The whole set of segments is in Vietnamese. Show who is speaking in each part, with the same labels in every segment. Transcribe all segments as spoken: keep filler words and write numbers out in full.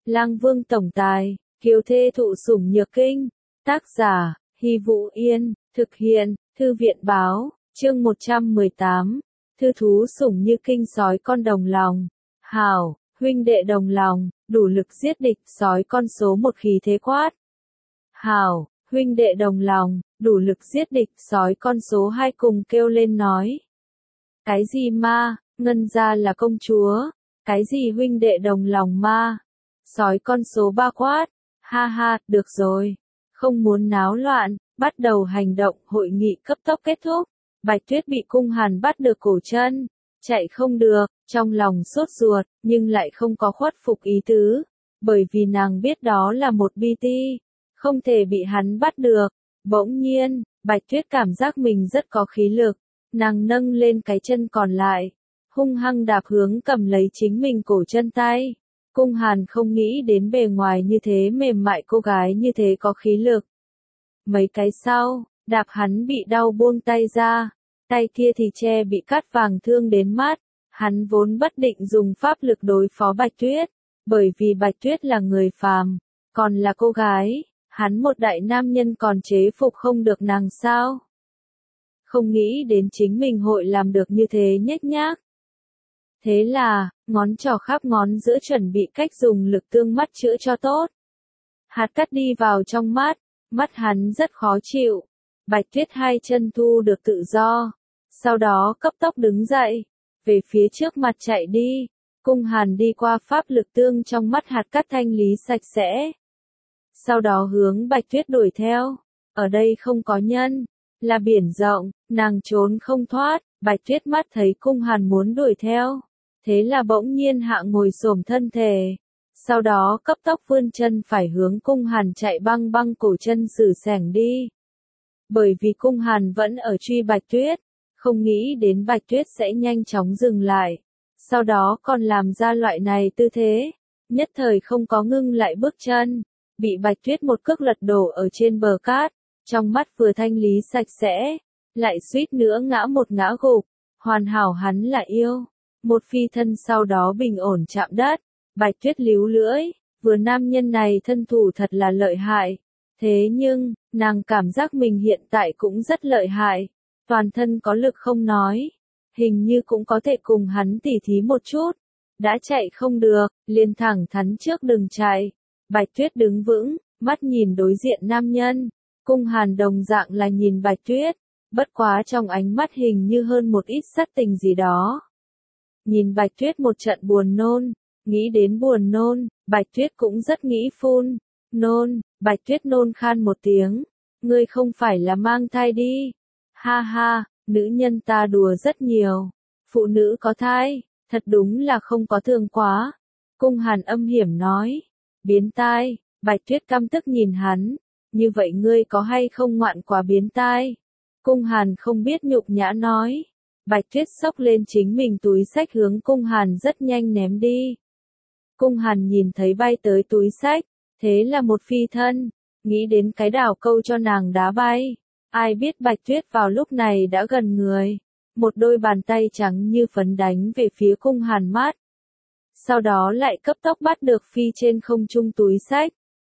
Speaker 1: Lang Vương tổng tài, kiều thê thụ sủng nhược kinh. Tác giả, Hy Vũ Yên, thực hiện, Thư viện báo, chương một trăm mười tám. Thư thú sủng như kinh sói con đồng lòng. Hảo, huynh đệ đồng lòng, đủ lực giết địch, sói con số một khí thế quát. Hảo, huynh đệ đồng lòng, đủ lực giết địch, sói con số hai cùng kêu lên nói. Cái gì ma, ngân gia là công chúa, cái gì huynh đệ đồng lòng ma. Sói con số ba quát, ha ha, được rồi, không muốn náo loạn, bắt đầu hành động. Hội nghị cấp tốc kết thúc, Bạch Tuyết bị Cung Hàn bắt được cổ chân, chạy không được, trong lòng sốt ruột, nhưng lại không có khuất phục ý tứ, bởi vì nàng biết đó là một bi ti, không thể bị hắn bắt được. Bỗng nhiên, Bạch Tuyết cảm giác mình rất có khí lực, nàng nâng lên cái chân còn lại, hung hăng đạp hướng cầm lấy chính mình cổ chân tay. Cung Hàn không nghĩ đến bề ngoài như thế mềm mại cô gái như thế có khí lực. Mấy cái sau, đạp hắn bị đau buông tay ra, tay kia thì che bị cắt vàng thương đến mắt. Hắn vốn bất định dùng pháp lực đối phó Bạch Tuyết, bởi vì Bạch Tuyết là người phàm, còn là cô gái, hắn một đại nam nhân còn chế phục không được nàng sao? Không nghĩ đến chính mình hội làm được như thế nhếch nhác. Thế là, ngón trỏ khắp ngón giữa chuẩn bị cách dùng lực tương mắt chữa cho tốt. Hạt cắt đi vào trong mắt, mắt hắn rất khó chịu. Bạch Tuyết hai chân thu được tự do, sau đó cấp tốc đứng dậy, về phía trước mặt chạy đi. Cung Hàn đi qua pháp lực tương trong mắt hạt cắt thanh lý sạch sẽ. Sau đó hướng Bạch Tuyết đuổi theo. Ở đây không có nhân, là biển rộng, nàng trốn không thoát. Bạch Tuyết mắt thấy Cung Hàn muốn đuổi theo, thế là bỗng nhiên hạ ngồi xổm thân thể, sau đó cấp tốc vươn chân phải hướng Cung Hàn chạy băng băng cổ chân xử sẻng đi. Bởi vì Cung Hàn vẫn ở truy Bạch Tuyết, không nghĩ đến Bạch Tuyết sẽ nhanh chóng dừng lại, sau đó còn làm ra loại này tư thế, nhất thời không có ngưng lại bước chân, bị Bạch Tuyết một cước lật đổ ở trên bờ cát, trong mắt vừa thanh lý sạch sẽ, lại suýt nữa ngã một ngã gục. Hoàn hảo hắn là yêu, một phi thân sau đó bình ổn chạm đất. Bạch Tuyết líu lưỡi, vừa nam nhân này thân thủ thật là lợi hại, thế nhưng, nàng cảm giác mình hiện tại cũng rất lợi hại, toàn thân có lực không nói, hình như cũng có thể cùng hắn tỉ thí một chút. Đã chạy không được, liền thẳng thắn trước đừng chạy. Bạch Tuyết đứng vững, mắt nhìn đối diện nam nhân. Cung Hàn đồng dạng là nhìn Bạch Tuyết, bất quá trong ánh mắt hình như hơn một ít sát tình gì đó. Nhìn Bạch Tuyết một trận buồn nôn, nghĩ đến buồn nôn, Bạch Tuyết cũng rất nghĩ phun. Nôn, Bạch Tuyết nôn khan một tiếng, ngươi không phải là mang thai đi. Ha ha, nữ nhân ta đùa rất nhiều, phụ nữ có thai, thật đúng là không có thương quá. Cung Hàn âm hiểm nói, biến tai. Bạch Tuyết căm tức nhìn hắn, như vậy ngươi có hay không ngoạn quá biến tai? Cung Hàn không biết nhục nhã nói. Bạch Tuyết xốc lên chính mình túi xách hướng Cung Hàn rất nhanh ném đi. Cung Hàn nhìn thấy bay tới túi xách, thế là một phi thân, nghĩ đến cái đảo câu cho nàng đá bay. Ai biết Bạch Tuyết vào lúc này đã gần người, một đôi bàn tay trắng như phấn đánh về phía Cung Hàn mắt. Sau đó lại cấp tốc bắt được phi trên không trung túi xách.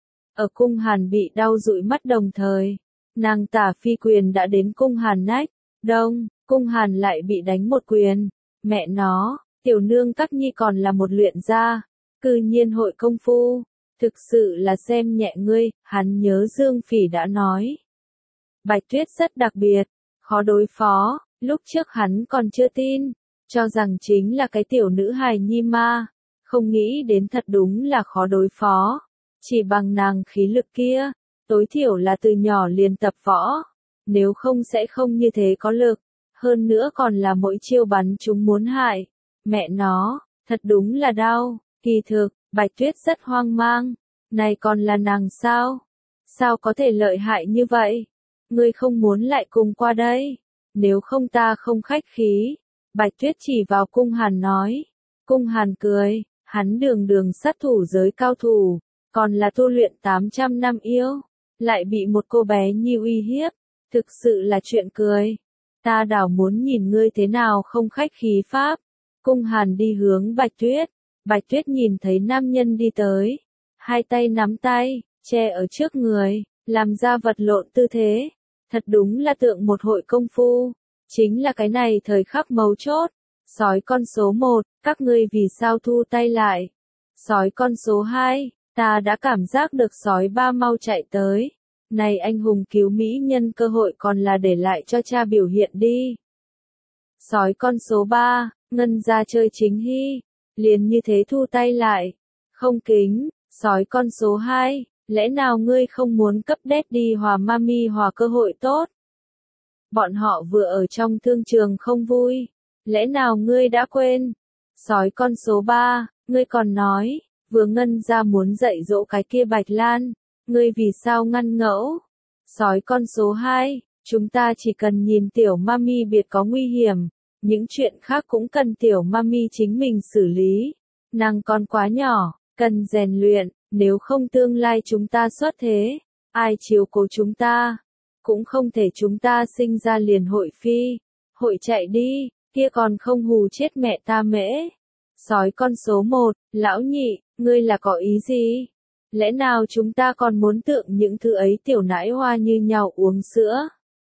Speaker 1: Ở Cung Hàn bị đau dụi mắt đồng thời, nàng tả phi quyền đã đến Cung Hàn nách, đông, Cung Hàn lại bị đánh một quyền. Mẹ nó, tiểu nương các nhi còn là một luyện gia, cư nhiên hội công phu, thực sự là xem nhẹ ngươi. Hắn nhớ Dương Phỉ đã nói, Bạch Tuyết rất đặc biệt, khó đối phó. Lúc trước hắn còn chưa tin, cho rằng chính là cái tiểu nữ hài nhi ma, không nghĩ đến thật đúng là khó đối phó. Chỉ bằng nàng khí lực kia, tối thiểu là từ nhỏ liền tập võ, nếu không sẽ không như thế có lực, hơn nữa còn là mỗi chiêu bắn chúng muốn hại. Mẹ nó, thật đúng là đau. Kỳ thực, Bạch Tuyết rất hoang mang, này còn là nàng sao? Sao có thể lợi hại như vậy? Ngươi không muốn lại cùng qua đây, nếu không ta không khách khí. Bạch Tuyết chỉ vào Cung Hàn nói. Cung Hàn cười, hắn đường đường sát thủ giới cao thủ, còn là tu luyện tám trăm năm yêu, lại bị một cô bé nhi uy hiếp, thực sự là chuyện cười. Ta đảo muốn nhìn ngươi thế nào không khách khí pháp. Cung Hàn đi hướng Bạch Tuyết, Bạch Tuyết nhìn thấy nam nhân đi tới, hai tay nắm tay, che ở trước người, làm ra vật lộn tư thế. Thật đúng là tượng một hội công phu. Chính là cái này thời khắc mấu chốt. Sói con số một, các ngươi vì sao thu tay lại? Sói con số hai, ta đã cảm giác được sói ba mau chạy tới. Này anh hùng cứu mỹ nhân cơ hội còn là để lại cho cha biểu hiện đi. Sói con số ba, ngân ra chơi chính hy. Liền như thế thu tay lại. Không kính, sói con số hai, lẽ nào ngươi không muốn cấp Daddy hòa Mami hòa cơ hội tốt? Bọn họ vừa ở trong thương trường không vui. Lẽ nào ngươi đã quên? Sói con số ba, ngươi còn nói, vừa ngân ra muốn dạy dỗ cái kia Bạch Lan, ngươi vì sao ngăn ngẫu? Sói con số hai, chúng ta chỉ cần nhìn tiểu Mami biệt có nguy hiểm, những chuyện khác cũng cần tiểu Mami chính mình xử lý. Nàng còn quá nhỏ, cần rèn luyện, nếu không tương lai chúng ta xuất thế, ai chiếu cố chúng ta? Cũng không thể chúng ta sinh ra liền hội phi, hội chạy đi, kia còn không hù chết mẹ ta mễ. Sói con số một, lão nhị, ngươi là có ý gì? Lẽ nào chúng ta còn muốn tượng những thứ ấy tiểu nãi hoa như nhau uống sữa?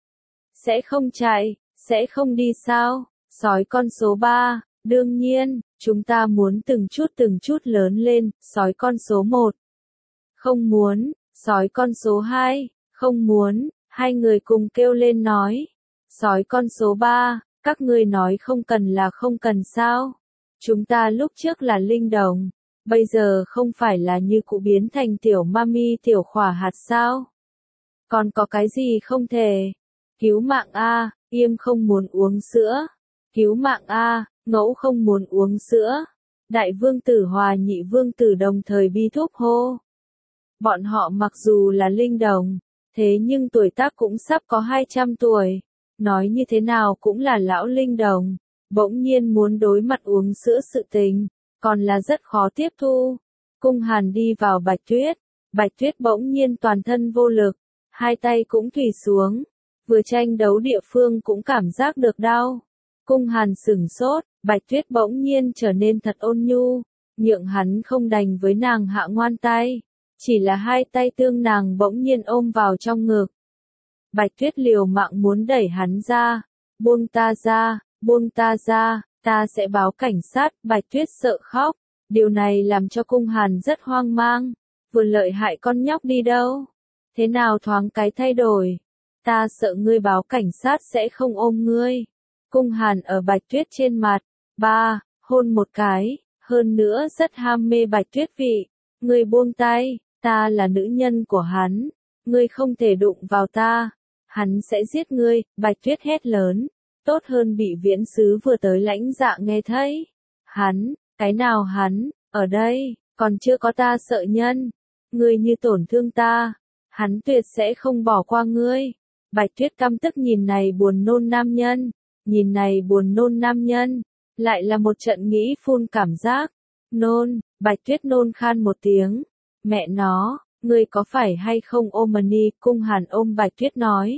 Speaker 1: Sẽ không chạy, sẽ không đi sao? Sói con số ba, đương nhiên, chúng ta muốn từng chút từng chút lớn lên. Sói con số một, không muốn. Sói con số hai, không muốn. Hai người cùng kêu lên nói. Sói con số ba, các ngươi nói không cần là không cần sao? Chúng ta lúc trước là linh đồng, bây giờ không phải là như cụ biến thành tiểu Mami tiểu khỏa hạt sao? Còn có cái gì không thể? Cứu mạng a, Yêm không muốn uống sữa. Cứu mạng a, Ngẫu không muốn uống sữa. Đại vương tử hòa nhị vương tử đồng thời bi thúc hô. Bọn họ mặc dù là linh đồng, thế nhưng tuổi tác cũng sắp có hai trăm tuổi. Nói như thế nào cũng là lão linh đồng. Bỗng nhiên muốn đối mặt uống sữa sự tình, còn là rất khó tiếp thu. Cung Hàn đi vào Bạch Tuyết. Bạch Tuyết bỗng nhiên toàn thân vô lực, hai tay cũng thủy xuống. Vừa tranh đấu địa phương cũng cảm giác được đau. Cung Hàn sửng sốt, Bạch Tuyết bỗng nhiên trở nên thật ôn nhu, nhượng hắn không đành với nàng hạ ngoan tay. Chỉ là hai tay tương nàng bỗng nhiên ôm vào trong ngực. Bạch Tuyết liều mạng muốn đẩy hắn ra. Buông ta ra, buông ta ra, ta sẽ báo cảnh sát. Bạch Tuyết sợ khóc. Điều này làm cho Cung Hàn rất hoang mang. Vừa lợi hại con nhóc đi đâu? Thế nào thoáng cái thay đổi? Ta sợ ngươi báo cảnh sát sẽ không ôm ngươi. Cung Hàn ở Bạch Tuyết trên mặt. Ba, hôn một cái. Hơn nữa rất ham mê Bạch Tuyết vị. Ngươi buông tay, ta là nữ nhân của hắn. Ngươi không thể đụng vào ta. Hắn sẽ giết ngươi. Bạch Tuyết hét lớn. Tốt hơn bị viễn sứ vừa tới lãnh dạ nghe thấy. Hắn, cái nào hắn, ở đây, còn chưa có ta sợ nhân. Ngươi như tổn thương ta, hắn tuyệt sẽ không bỏ qua ngươi. Bạch Tuyết căm tức nhìn này buồn nôn nam nhân, nhìn này buồn nôn nam nhân, lại là một trận nghĩ phun cảm giác. Nôn, Bạch Tuyết nôn khan một tiếng. Mẹ nó, ngươi có phải hay không Omani? Cung Hàn ôm Bạch Tuyết nói.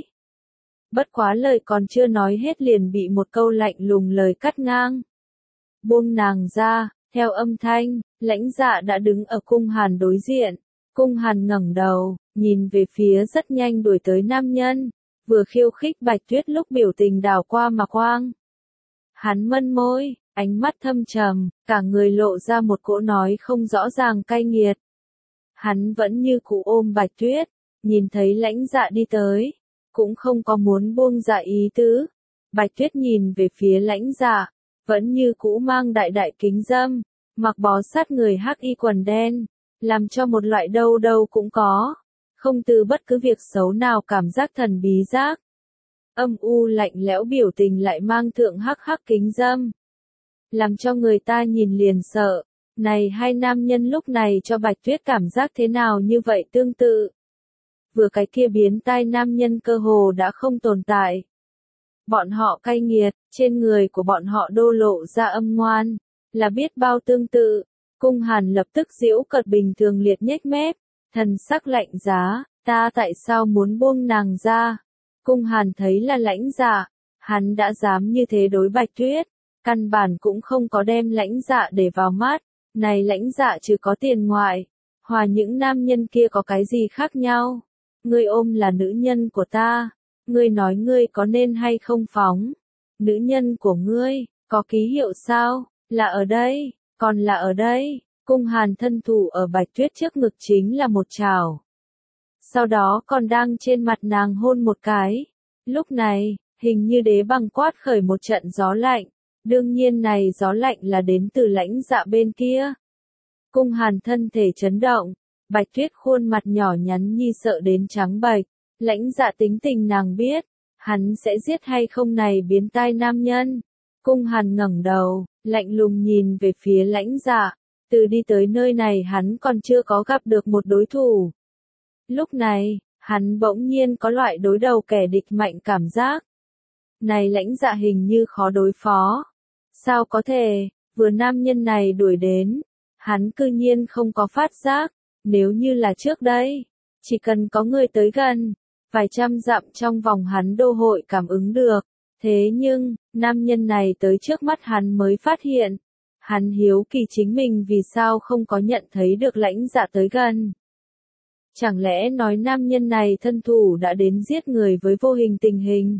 Speaker 1: Bất quá lời còn chưa nói hết liền bị một câu lạnh lùng lời cắt ngang. Buông nàng ra, theo âm thanh, lãnh dạ đã đứng ở Cung Hàn đối diện. Cung Hàn ngẩng đầu, nhìn về phía rất nhanh đuổi tới nam nhân, vừa khiêu khích Bạch Tuyết lúc biểu tình đảo qua mà quang. Hắn mân môi, ánh mắt thâm trầm, cả người lộ ra một cỗ nói không rõ ràng cay nghiệt. Hắn vẫn như cũ ôm Bạch Tuyết, nhìn thấy lãnh dạ đi tới, cũng không có muốn buông dạ ý tứ. Bạch Tuyết nhìn về phía lãnh dạ, vẫn như cũ mang đại đại kính dâm, mặc bó sát người hắc y quần đen, làm cho một loại đâu đâu cũng có, không từ bất cứ việc xấu nào cảm giác thần bí giác. Âm u lạnh lẽo biểu tình lại mang thượng hắc hắc kính dâm, làm cho người ta nhìn liền sợ. Này hai nam nhân lúc này cho Bạch Tuyết cảm giác thế nào như vậy tương tự. Vừa cái kia biến tai nam nhân cơ hồ đã không tồn tại. Bọn họ cay nghiệt, trên người của bọn họ đô lộ ra âm ngoan, là biết bao tương tự. Cung Hàn lập tức giễu cợt bình thường liệt nhếch mép, thần sắc lạnh giá, ta tại sao muốn buông nàng ra? Cung Hàn thấy là lãnh dạ, hắn đã dám như thế đối Bạch Tuyết, căn bản cũng không có đem lãnh dạ để vào mắt, này lãnh dạ trừ có tiền ngoại, Hòa những nam nhân kia có cái gì khác nhau? Ngươi ôm là nữ nhân của ta, ngươi nói ngươi có nên hay không phóng? Nữ nhân của ngươi, có ký hiệu sao? Là ở đây, còn là ở đây. Cung Hàn thân thủ ở Bạch Tuyết trước ngực chính là một trảo. Sau đó còn đang trên mặt nàng hôn một cái. Lúc này, hình như đế băng quát khởi một trận gió lạnh. Đương nhiên này gió lạnh là đến từ Lãnh Dạ bên kia. Cung Hàn thân thể chấn động, Bạch Tuyết khuôn mặt nhỏ nhắn nhi sợ đến trắng bệch. Lãnh Dạ tính tình nàng biết, hắn sẽ giết hay không này biến tai nam nhân. Cung Hàn ngẩng đầu, lạnh lùng nhìn về phía Lãnh Dạ. Từ đi tới nơi này hắn còn chưa có gặp được một đối thủ. Lúc này, hắn bỗng nhiên có loại đối đầu kẻ địch mạnh cảm giác. Này Lãnh Dạ hình như khó đối phó. Sao có thể, vừa nam nhân này đuổi đến, hắn cư nhiên không có phát giác. Nếu như là trước đây, chỉ cần có người tới gần, vài trăm dặm trong vòng hắn đô hội cảm ứng được. Thế nhưng, nam nhân này tới trước mắt hắn mới phát hiện. Hắn hiếu kỳ chính mình vì sao không có nhận thấy được Lãnh Dạ tới gần. Chẳng lẽ nói nam nhân này thân thủ đã đến giết người với vô hình tình hình.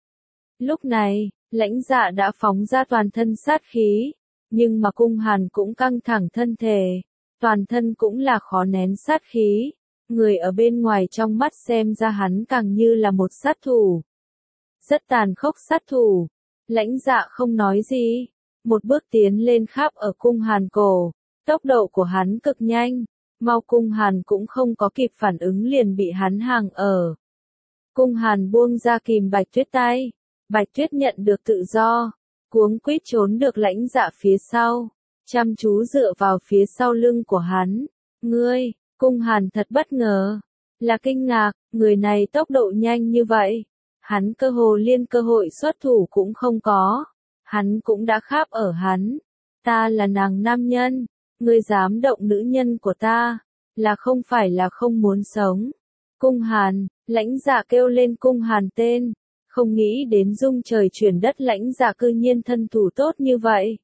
Speaker 1: Lúc này, Lãnh Dạ đã phóng ra toàn thân sát khí, nhưng mà Cung Hàn cũng căng thẳng thân thể, toàn thân cũng là khó nén sát khí. Người ở bên ngoài trong mắt xem ra hắn càng như là một sát thủ. Rất tàn khốc sát thủ. Lãnh Dạ không nói gì. Một bước tiến lên khắp ở Cung Hàn cổ, tốc độ của hắn cực nhanh, mau Cung Hàn cũng không có kịp phản ứng liền bị hắn hàng ở. Cung Hàn buông ra kìm Bạch Tuyết tay, Bạch Tuyết nhận được tự do, cuống quýt trốn được Lãnh Dạ phía sau, chăm chú dựa vào phía sau lưng của hắn. Ngươi, Cung Hàn thật bất ngờ, là kinh ngạc, người này tốc độ nhanh như vậy, hắn cơ hồ liên cơ hội xuất thủ cũng không có. Hắn cũng đã kháp ở hắn. Ta là nàng nam nhân. Ngươi dám động nữ nhân của ta. Là không phải là không muốn sống. Cung Hàn, Lãnh Dạ kêu lên Cung Hàn tên. Không nghĩ đến dung trời chuyển đất Lãnh Dạ cư nhiên thân thủ tốt như vậy.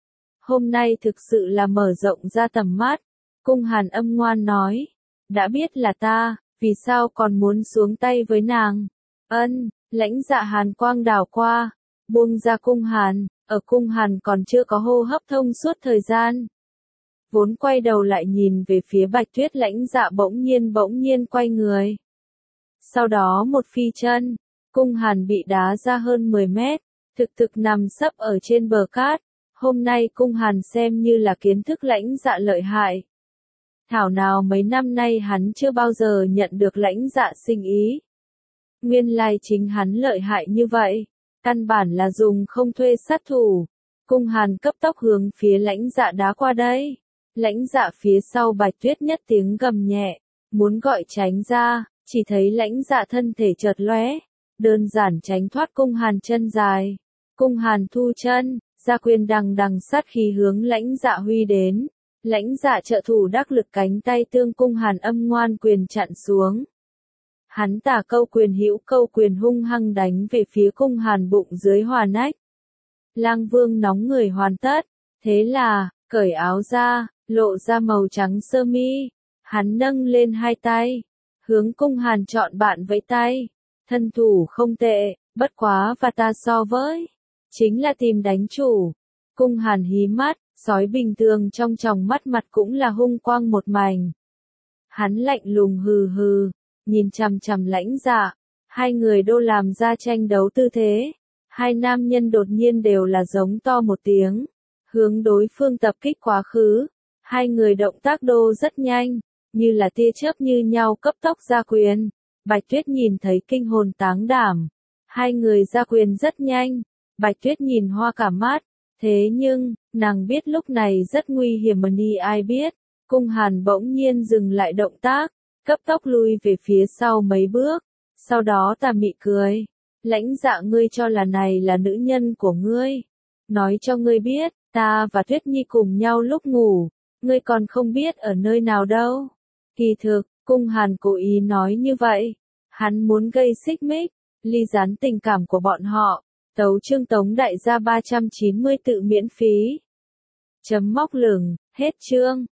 Speaker 1: Hôm nay thực sự là mở rộng ra tầm mắt. Cung Hàn âm ngoan nói. Đã biết là ta, vì sao còn muốn xuống tay với nàng? Ân, Lãnh Dạ hàn quang đảo qua. Buông ra Cung Hàn, ở Cung Hàn còn chưa có hô hấp thông suốt thời gian. Vốn quay đầu lại nhìn về phía Bạch Tuyết Lãnh Dạ bỗng nhiên bỗng nhiên quay người. Sau đó một phi chân, Cung Hàn bị đá ra hơn mười mét, thực thực nằm sấp ở trên bờ cát. Hôm nay Cung Hàn xem như là kiến thức Lãnh Dạ lợi hại. Thảo nào mấy năm nay hắn chưa bao giờ nhận được Lãnh Dạ sinh ý. Nguyên lai chính hắn lợi hại như vậy. Căn bản là dùng không thuê sát thủ. Cung Hàn cấp tốc hướng phía Lãnh Dạ đá qua đây. Lãnh Dạ phía sau Bạch Tuyết nhất tiếng gầm nhẹ, muốn gọi tránh ra, chỉ thấy Lãnh Dạ thân thể chợt lóe, đơn giản tránh thoát Cung Hàn chân dài. Cung Hàn thu chân, ra quyền đằng đằng sát khí hướng Lãnh Dạ huy đến. Lãnh Dạ trợ thủ đắc lực cánh tay tương Cung Hàn âm ngoan quyền chặn xuống. Hắn tả câu quyền hữu câu quyền hung hăng đánh về phía Cung Hàn bụng dưới hòa nách. Lang Vương nóng người hoàn tất, thế là, cởi áo ra, lộ ra màu trắng sơ mi. Hắn nâng lên hai tay, hướng Cung Hàn chọn bạn vẫy tay. Thân thủ không tệ, bất quá và ta so với, chính là tìm đánh chủ. Cung Hàn hí mắt, sói bình thường trong tròng mắt mặt cũng là hung quang một mảnh. Hắn lạnh lùng hừ hừ. Nhìn chằm chằm Lãnh Dạ, hai người đô làm ra tranh đấu tư thế. Hai nam nhân đột nhiên đều là giống to một tiếng, hướng đối phương tập kích quá khứ. Hai người động tác đô rất nhanh, như là tia chớp như nhau cấp tốc ra quyền. Bạch Tuyết nhìn thấy kinh hồn táng đảm. Hai người ra quyền rất nhanh, Bạch Tuyết nhìn hoa cả mắt. Thế nhưng, nàng biết lúc này rất nguy hiểm mà ni ai biết. Cung Hàn bỗng nhiên dừng lại động tác. Cấp tốc lui về phía sau mấy bước, sau đó tà mị cười. Lãnh Dạ ngươi cho là này là nữ nhân của ngươi. Nói cho ngươi biết, ta và Tuyết Nhi cùng nhau lúc ngủ, ngươi còn không biết ở nơi nào đâu. Kỳ thực, Cung Hàn cố ý nói như vậy. Hắn muốn gây xích mích, ly gián tình cảm của bọn họ. Tấu chương Tống đại gia ba trăm chín mươi tự miễn phí. Chấm móc lửng, hết chương.